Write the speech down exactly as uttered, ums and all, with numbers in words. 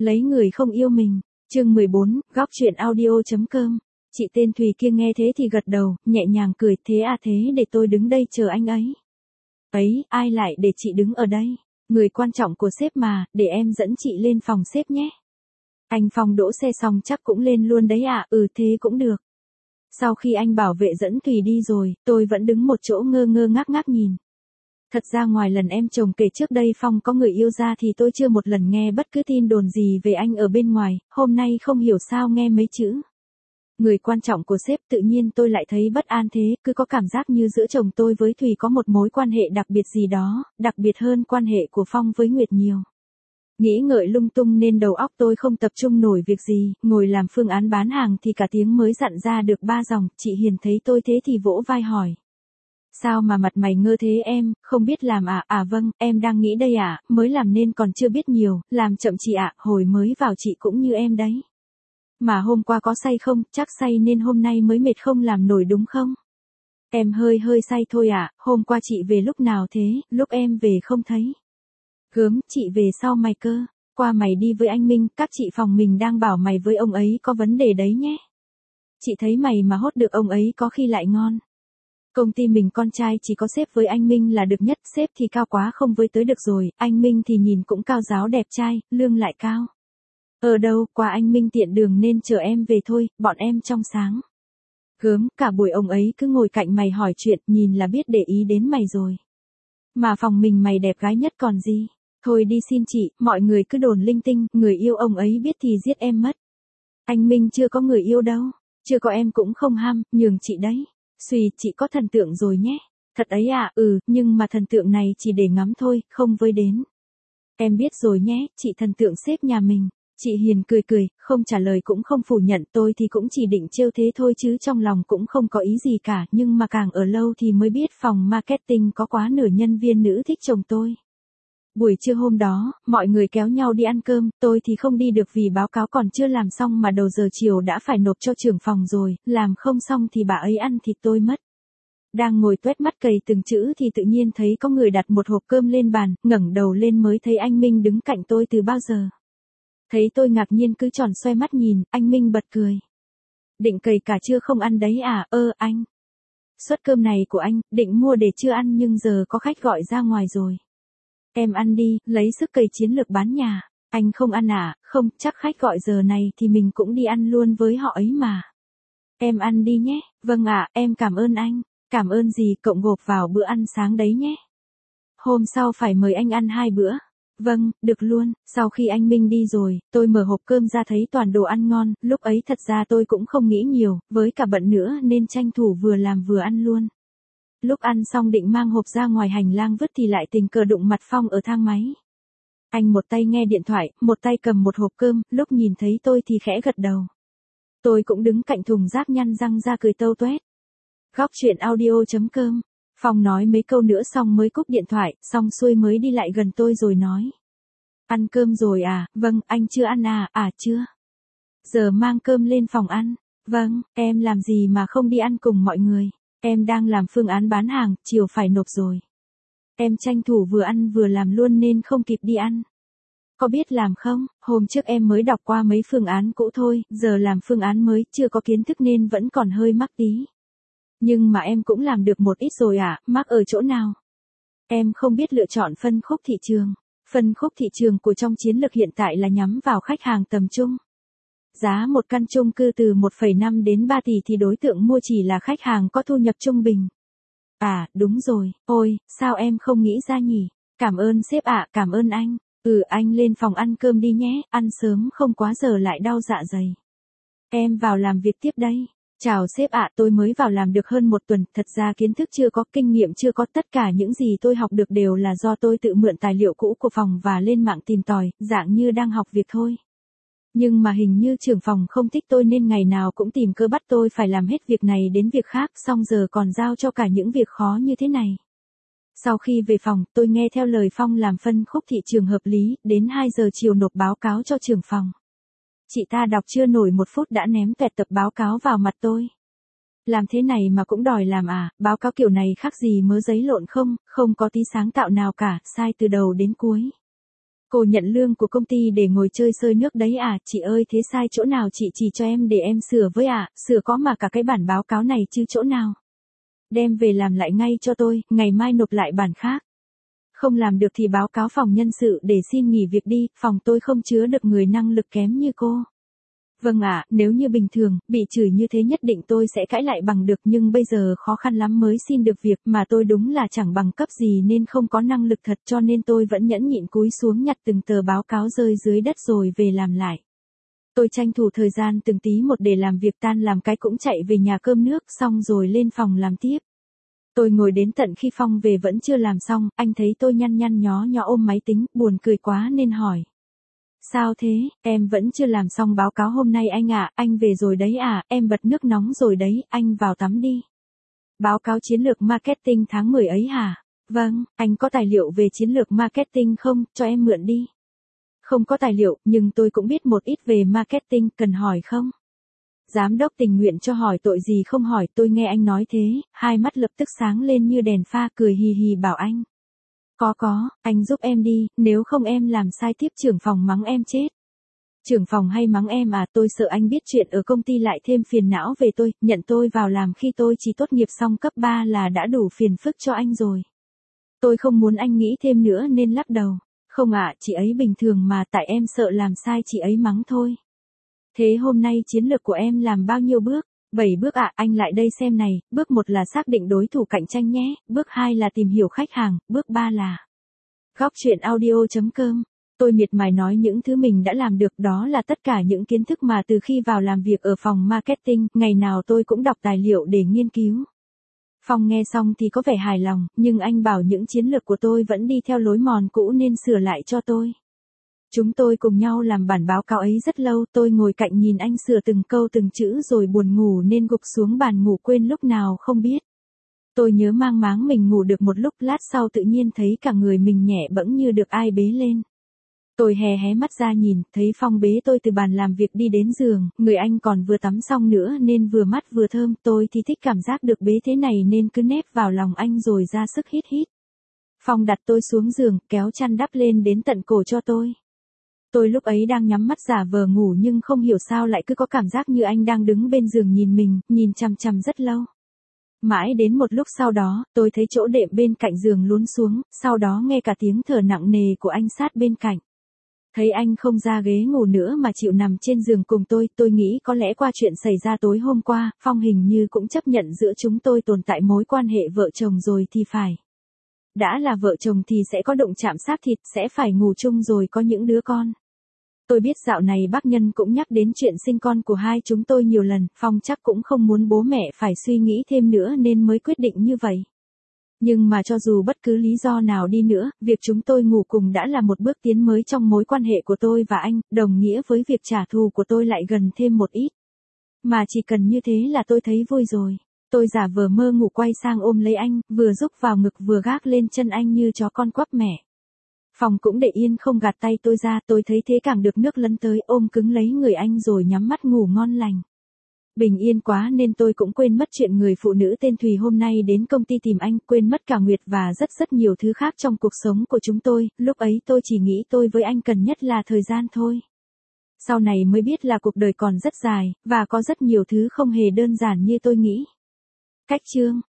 Lấy người không yêu mình. Chương mười bốn, góc chuyện audio.com. Chị tên Thùy kia nghe thế thì gật đầu, nhẹ nhàng cười, thế à thế để tôi đứng đây chờ anh ấy. Ấy, ai lại để chị đứng ở đây? Người quan trọng của sếp mà, để em dẫn chị lên phòng sếp nhé. Anh Phong đỗ xe xong chắc cũng lên luôn đấy à, ừ thế cũng được. Sau khi anh bảo vệ dẫn Thùy đi rồi, tôi vẫn đứng một chỗ ngơ ngơ ngác ngác nhìn. Thật ra ngoài lần em chồng kể trước đây Phong có người yêu ra thì tôi chưa một lần nghe bất cứ tin đồn gì về anh ở bên ngoài, hôm nay không hiểu sao nghe mấy chữ. Người quan trọng của sếp, tự nhiên tôi lại thấy bất an thế, cứ có cảm giác như giữa chồng tôi với Thùy có một mối quan hệ đặc biệt gì đó, đặc biệt hơn quan hệ của Phong với Nguyệt nhiều. Nghĩ ngợi lung tung nên đầu óc tôi không tập trung nổi việc gì, ngồi làm phương án bán hàng thì cả tiếng mới dặn ra được ba dòng, chị Hiền thấy tôi thế thì vỗ vai hỏi. Sao mà mặt mày ngơ thế em, không biết làm à, à vâng, em đang nghĩ đây à, mới làm nên còn chưa biết nhiều, làm chậm chị ạ, hồi mới vào chị cũng như em đấy. Mà hôm qua có say không, chắc say nên hôm nay mới mệt không làm nổi đúng không? Em hơi hơi say thôi ạ, à, hôm qua chị về lúc nào thế, lúc em về không thấy. Gớm, chị về sau mày cơ, qua mày đi với anh Minh, các chị phòng mình đang bảo mày với ông ấy có vấn đề đấy nhé. Chị thấy mày mà hốt được ông ấy có khi lại ngon. Công ty mình con trai chỉ có sếp với anh Minh là được nhất, sếp thì cao quá không với tới được rồi, anh Minh thì nhìn cũng cao ráo đẹp trai, lương lại cao. Ở đâu, qua anh Minh tiện đường nên chờ em về thôi, bọn em trong sáng. Gớm, cả buổi ông ấy cứ ngồi cạnh mày hỏi chuyện, nhìn là biết để ý đến mày rồi. Mà phòng mình mày đẹp gái nhất còn gì. Thôi đi xin chị, mọi người cứ đồn linh tinh, người yêu ông ấy biết thì giết em mất. Anh Minh chưa có người yêu đâu, chưa có em cũng không ham, nhường chị đấy. Xùy, chị có thần tượng rồi nhé. Thật ấy à, ừ, nhưng mà thần tượng này chỉ để ngắm thôi, không với đến. Em biết rồi nhé, chị thần tượng sếp nhà mình. Chị Hiền cười cười, không trả lời cũng không phủ nhận, tôi thì cũng chỉ định trêu thế thôi chứ trong lòng cũng không có ý gì cả, nhưng mà càng ở lâu thì mới biết phòng marketing có quá nửa nhân viên nữ thích chồng tôi. Buổi trưa hôm đó, mọi người kéo nhau đi ăn cơm, tôi thì không đi được vì báo cáo còn chưa làm xong mà đầu giờ chiều đã phải nộp cho trưởng phòng rồi, làm không xong thì bà ấy ăn thịt tôi mất. Đang ngồi tuét mắt cày từng chữ thì tự nhiên thấy có người đặt một hộp cơm lên bàn, ngẩng đầu lên mới thấy anh Minh đứng cạnh tôi từ bao giờ. Thấy tôi ngạc nhiên cứ tròn xoay mắt nhìn, anh Minh bật cười. Định cày cả trưa không ăn đấy à, ơ anh. Suất cơm này của anh, định mua để chưa ăn nhưng giờ có khách gọi ra ngoài rồi. Em ăn đi, lấy sức cày chiến lược bán nhà. Anh không ăn à, không, chắc khách gọi giờ này thì mình cũng đi ăn luôn với họ ấy mà. Em ăn đi nhé, vâng ạ, em cảm ơn anh. Cảm ơn gì, cộng gộp vào bữa ăn sáng đấy nhé. Hôm sau phải mời anh ăn hai bữa. Vâng, được luôn, sau khi anh Minh đi rồi, tôi mở hộp cơm ra thấy toàn đồ ăn ngon, lúc ấy thật ra tôi cũng không nghĩ nhiều, với cả bận nữa nên tranh thủ vừa làm vừa ăn luôn. Lúc ăn xong định mang hộp ra ngoài hành lang vứt thì lại tình cờ đụng mặt Phong ở thang máy. Anh một tay nghe điện thoại, một tay cầm một hộp cơm, lúc nhìn thấy tôi thì khẽ gật đầu. Tôi cũng đứng cạnh thùng rác nhăn răng ra cười tâu tuét. Góc chuyện audio.com. Phong nói mấy câu nữa xong mới cúp điện thoại, xong xuôi mới đi lại gần tôi rồi nói. Ăn cơm rồi à, vâng, anh chưa ăn à, à chưa. Giờ mang cơm lên phòng ăn. Vâng, em làm gì mà không đi ăn cùng mọi người. Em đang làm phương án bán hàng, chiều phải nộp rồi. Em tranh thủ vừa ăn vừa làm luôn nên không kịp đi ăn. Có biết làm không, hôm trước em mới đọc qua mấy phương án cũ thôi, giờ làm phương án mới, chưa có kiến thức nên vẫn còn hơi mắc tí. Nhưng mà em cũng làm được một ít rồi ạ, à, mắc ở chỗ nào? Em không biết lựa chọn phân khúc thị trường. Phân khúc thị trường của trong chiến lược hiện tại là nhắm vào khách hàng tầm trung. Giá một căn chung cư từ một phẩy năm đến ba tỷ thì đối tượng mua chỉ là khách hàng có thu nhập trung bình. À, đúng rồi, ôi, sao em không nghĩ ra nhỉ? Cảm ơn sếp ạ, à, cảm ơn anh. Ừ, anh lên phòng ăn cơm đi nhé, ăn sớm không quá giờ lại đau dạ dày. Em vào làm việc tiếp đây. Chào sếp ạ, à, tôi mới vào làm được hơn một tuần, thật ra kiến thức chưa có, kinh nghiệm chưa có, tất cả những gì tôi học được đều là do tôi tự mượn tài liệu cũ của phòng và lên mạng tìm tòi, dạng như đang học việc thôi. Nhưng mà hình như trưởng phòng không thích tôi nên ngày nào cũng tìm cơ bắt tôi phải làm hết việc này đến việc khác, xong giờ còn giao cho cả những việc khó như thế này. Sau khi về phòng, tôi nghe theo lời Phong làm phân khúc thị trường hợp lý, đến hai giờ chiều nộp báo cáo cho trưởng phòng. Chị ta đọc chưa nổi một phút đã ném tuẹt tập báo cáo vào mặt tôi. Làm thế này mà cũng đòi làm à, báo cáo kiểu này khác gì mớ giấy lộn không, không có tí sáng tạo nào cả, sai từ đầu đến cuối. Cô nhận lương của công ty để ngồi chơi xơi nước đấy à, chị ơi thế sai chỗ nào chị chỉ cho em để em sửa với ạ, à? Sửa có mà cả cái bản báo cáo này chứ chỗ nào. Đem về làm lại ngay cho tôi, ngày mai nộp lại bản khác. Không làm được thì báo cáo phòng nhân sự để xin nghỉ việc đi, phòng tôi không chứa được người năng lực kém như cô. Vâng ạ, à, nếu như bình thường, bị chửi như thế nhất định tôi sẽ cãi lại bằng được nhưng bây giờ khó khăn lắm mới xin được việc mà tôi đúng là chẳng bằng cấp gì nên không có năng lực thật cho nên tôi vẫn nhẫn nhịn cúi xuống nhặt từng tờ báo cáo rơi dưới đất rồi về làm lại. Tôi tranh thủ thời gian từng tí một để làm việc tan làm cái cũng chạy về nhà cơm nước xong rồi lên phòng làm tiếp. Tôi ngồi đến tận khi Phong về vẫn chưa làm xong, anh thấy tôi nhăn nhăn nhó nhó ôm máy tính, buồn cười quá nên hỏi. Sao thế, em vẫn chưa làm xong báo cáo hôm nay anh ạ, à, anh về rồi đấy à, em bật nước nóng rồi đấy, anh vào tắm đi. Báo cáo chiến lược marketing tháng mười ấy hả? Vâng, anh có tài liệu về chiến lược marketing không, cho em mượn đi. Không có tài liệu, nhưng tôi cũng biết một ít về marketing, cần hỏi không? Giám đốc tình nguyện cho hỏi tội gì không hỏi, tôi nghe anh nói thế, hai mắt lập tức sáng lên như đèn pha cười hì hì bảo anh. Có có, anh giúp em đi, nếu không em làm sai tiếp trưởng phòng mắng em chết. Trưởng phòng hay mắng em à, tôi sợ anh biết chuyện ở công ty lại thêm phiền não về tôi, nhận tôi vào làm khi tôi chỉ tốt nghiệp xong cấp ba là đã đủ phiền phức cho anh rồi. Tôi không muốn anh nghĩ thêm nữa nên lắc đầu. Không ạ, à, chị ấy bình thường mà tại em sợ làm sai chị ấy mắng thôi. Thế hôm nay chiến lược của em làm bao nhiêu bước? bảy bước ạ, à, anh lại đây xem này, bước một là xác định đối thủ cạnh tranh nhé, bước hai là tìm hiểu khách hàng, bước ba là góc chuyện audio chấm com. Tôi miệt mài nói những thứ mình đã làm được đó là tất cả những kiến thức mà từ khi vào làm việc ở phòng marketing, ngày nào tôi cũng đọc tài liệu để nghiên cứu. Phong nghe xong thì có vẻ hài lòng, nhưng anh bảo những chiến lược của tôi vẫn đi theo lối mòn cũ nên sửa lại cho tôi. Chúng tôi cùng nhau làm bản báo cáo ấy rất lâu, tôi ngồi cạnh nhìn anh sửa từng câu từng chữ rồi buồn ngủ nên gục xuống bàn ngủ quên lúc nào không biết. Tôi nhớ mang máng mình ngủ được một lúc, lát sau tự nhiên thấy cả người mình nhẹ bẫng như được ai bế lên. Tôi hé hé mắt ra nhìn, thấy Phong bế tôi từ bàn làm việc đi đến giường, người anh còn vừa tắm xong nữa nên vừa mát vừa thơm, tôi thì thích cảm giác được bế thế này nên cứ nép vào lòng anh rồi ra sức hít hít. Phong đặt tôi xuống giường, kéo chăn đắp lên đến tận cổ cho tôi. Tôi lúc ấy đang nhắm mắt giả vờ ngủ nhưng không hiểu sao lại cứ có cảm giác như anh đang đứng bên giường nhìn mình, nhìn chằm chằm rất lâu. Mãi đến một lúc sau đó, tôi thấy chỗ đệm bên cạnh giường lún xuống, sau đó nghe cả tiếng thở nặng nề của anh sát bên cạnh. Thấy anh không ra ghế ngủ nữa mà chịu nằm trên giường cùng tôi, tôi nghĩ có lẽ qua chuyện xảy ra tối hôm qua, Phong hình như cũng chấp nhận giữa chúng tôi tồn tại mối quan hệ vợ chồng rồi thì phải. Đã là vợ chồng thì sẽ có động chạm xác thịt, sẽ phải ngủ chung rồi có những đứa con. Tôi biết dạo này bác Nhân cũng nhắc đến chuyện sinh con của hai chúng tôi nhiều lần, Phong chắc cũng không muốn bố mẹ phải suy nghĩ thêm nữa nên mới quyết định như vậy. Nhưng mà cho dù bất cứ lý do nào đi nữa, việc chúng tôi ngủ cùng đã là một bước tiến mới trong mối quan hệ của tôi và anh, đồng nghĩa với việc trả thù của tôi lại gần thêm một ít. Mà chỉ cần như thế là tôi thấy vui rồi. Tôi giả vờ mơ ngủ quay sang ôm lấy anh, vừa rúc vào ngực vừa gác lên chân anh như chó con quắp mẹ. Phong cũng để yên không gạt tay tôi ra, tôi thấy thế càng được nước lấn tới, ôm cứng lấy người anh rồi nhắm mắt ngủ ngon lành. Bình yên quá nên tôi cũng quên mất chuyện người phụ nữ tên Thùy hôm nay đến công ty tìm anh, quên mất cả Nguyệt và rất rất nhiều thứ khác trong cuộc sống của chúng tôi, lúc ấy tôi chỉ nghĩ tôi với anh cần nhất là thời gian thôi. Sau này mới biết là cuộc đời còn rất dài, và có rất nhiều thứ không hề đơn giản như tôi nghĩ. Cách chương